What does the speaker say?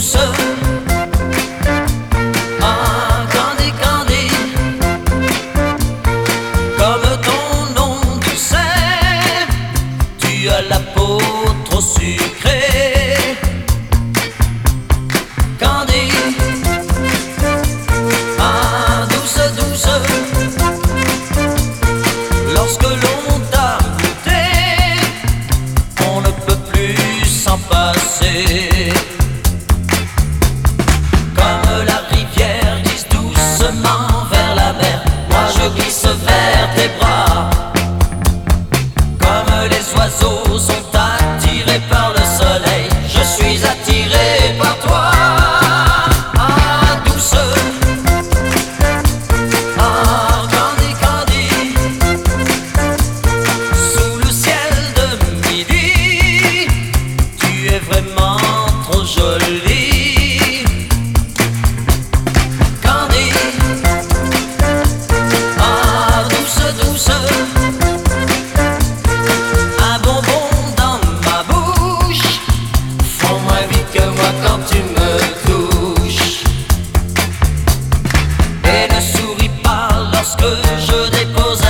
douce. Ah, Candy, Candy, comme ton nom tu sais, tu as la peau trop sucrée. Candy, ah, douce, douce, lorsque l'on t'a goûté, on ne peut plus s'en passer. Comme la rivière glisse doucement vers la mer, moi je glisse vers tes bras. Comme les oiseaux sont attirés par le soleil, je suis attiré par toi. Ah, douce, ah, Candy, Candy, sous le ciel de midi, tu es vraiment trop jolie. Candy, ah, douce, douce, un bonbon dans ma bouche, font moins vite que moi quand tu me touches. Et ne souris pas lorsque je dépose